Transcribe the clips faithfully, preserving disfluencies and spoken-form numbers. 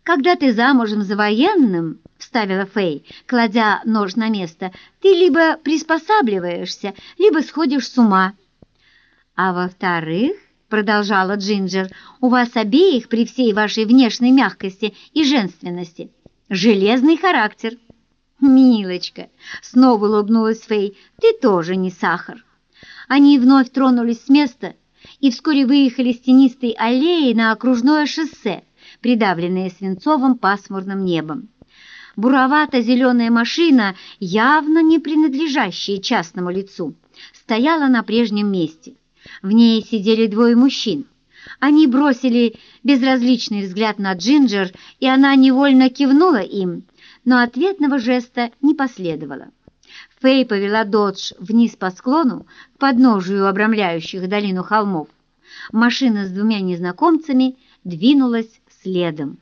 «Когда ты замужем за военным, — вставила Фэй, кладя нож на место, — ты либо приспосабливаешься, либо сходишь с ума. А во-вторых, — продолжала Джинджер, — у вас обеих при всей вашей внешней мягкости и женственности железный характер». «Милочка!» — снова улыбнулась Фэй, — «ты тоже не сахар». Они вновь тронулись с места и вскоре выехали с тенистой аллеи на окружное шоссе, придавленное свинцовым пасмурным небом. Буровато-зеленая машина, явно не принадлежащая частному лицу, стояла на прежнем месте. В ней сидели двое мужчин. Они бросили безразличный взгляд на Джинджер, и она невольно кивнула им, но ответного жеста не последовало. Фэй повела Додж вниз по склону к подножию обрамляющих долину холмов. Машина с двумя незнакомцами двинулась следом.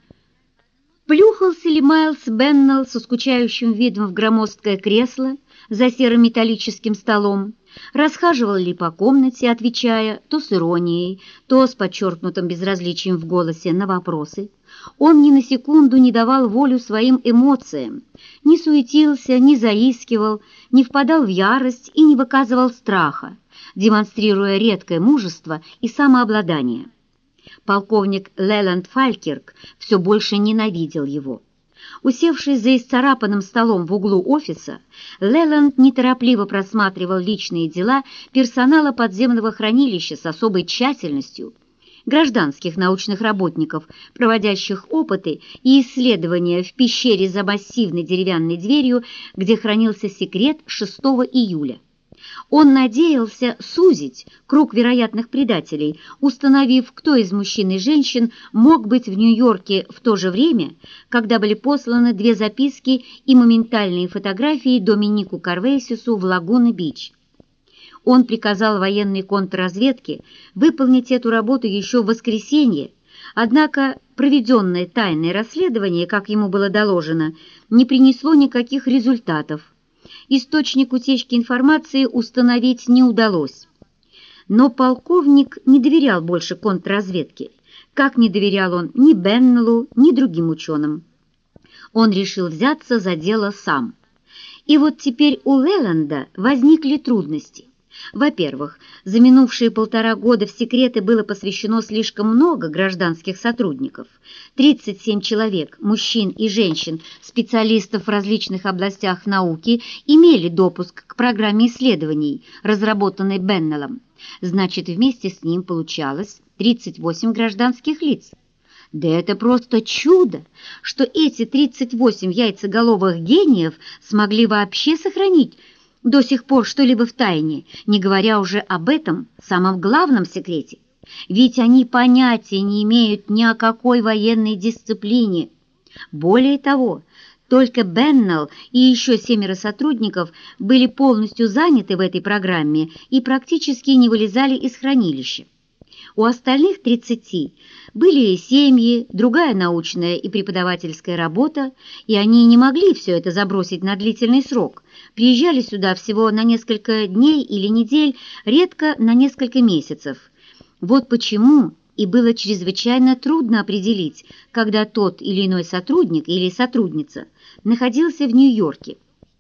Плюхался ли Майлз Беннелл со скучающим видом в громоздкое кресло за серым металлическим столом, расхаживал ли по комнате, отвечая то с иронией, то с подчеркнутым безразличием в голосе на вопросы. Он ни на секунду не давал волю своим эмоциям, не суетился, не заискивал, не впадал в ярость и не выказывал страха, демонстрируя редкое мужество и самообладание. Полковник Леланд Фалькирк все больше ненавидел его. Усевшись за исцарапанным столом в углу офиса, Леланд неторопливо просматривал личные дела персонала подземного хранилища с особой тщательностью, гражданских научных работников, проводящих опыты и исследования в пещере за массивной деревянной дверью, где хранился секрет шестого июля. Он надеялся сузить круг вероятных предателей, установив, кто из мужчин и женщин мог быть в Нью-Йорке в то же время, когда были посланы две записки и моментальные фотографии Доминику Карвейсису в Лагуна-Бич. Он приказал военной контрразведке выполнить эту работу еще в воскресенье, однако проведенное тайное расследование, как ему было доложено, не принесло никаких результатов. Источник утечки информации установить не удалось. Но полковник не доверял больше контрразведке, как не доверял он ни Беннеллу, ни другим ученым. Он решил взяться за дело сам. И вот теперь у Леланда возникли трудности. Во-первых, за минувшие полтора года в секреты было посвящено слишком много гражданских сотрудников. тридцать семь человек, мужчин и женщин, специалистов в различных областях науки, имели допуск к программе исследований, разработанной Беннеллом. Значит, вместе с ним получалось тридцать восемь гражданских лиц. Да это просто чудо, что эти тридцать восемь яйцеголовых гениев смогли вообще сохранить до сих пор что-либо в тайне, не говоря уже об этом самом главном секрете. Ведь они понятия не имеют ни о какой военной дисциплине. Более того, только Беннелл и еще семеро сотрудников были полностью заняты в этой программе и практически не вылезали из хранилища. У остальных тридцати были семьи, другая научная и преподавательская работа, и они не могли все это забросить на длительный срок. Приезжали сюда всего на несколько дней или недель, редко на несколько месяцев. Вот почему и было чрезвычайно трудно определить, когда тот или иной сотрудник или сотрудница находился в Нью-Йорке.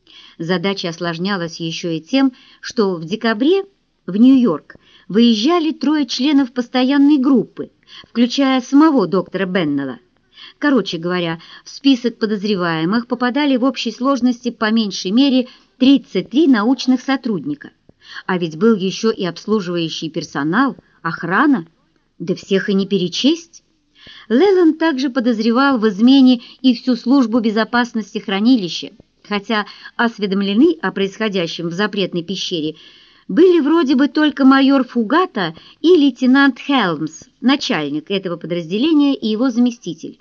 Задача осложнялась еще и тем, что в декабре в Нью-Йорк выезжали трое членов постоянной группы, включая самого доктора Беннелла. Короче говоря, в список подозреваемых попадали в общей сложности по меньшей мере тридцать три научных сотрудника. А ведь был еще и обслуживающий персонал, охрана, да всех и не перечесть. Леланд также подозревал в измене и всю службу безопасности хранилища, хотя осведомлены о происходящем в запретной пещере были вроде бы только майор Фугата и лейтенант Хелмс, начальник этого подразделения и его заместитель.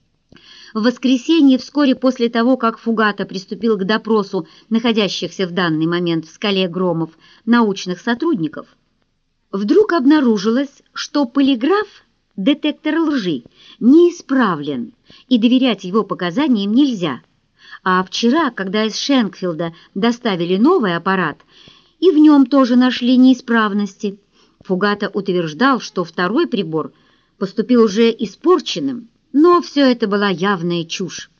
В воскресенье, вскоре после того, как Фугата приступил к допросу находящихся в данный момент в скале Громов научных сотрудников, вдруг обнаружилось, что полиграф, детектор лжи, неисправлен, и доверять его показаниям нельзя. А вчера, когда из Шенкфилда доставили новый аппарат, и в нем тоже нашли неисправности, Фугата утверждал, что второй прибор поступил уже испорченным, Но все это была явная чушь.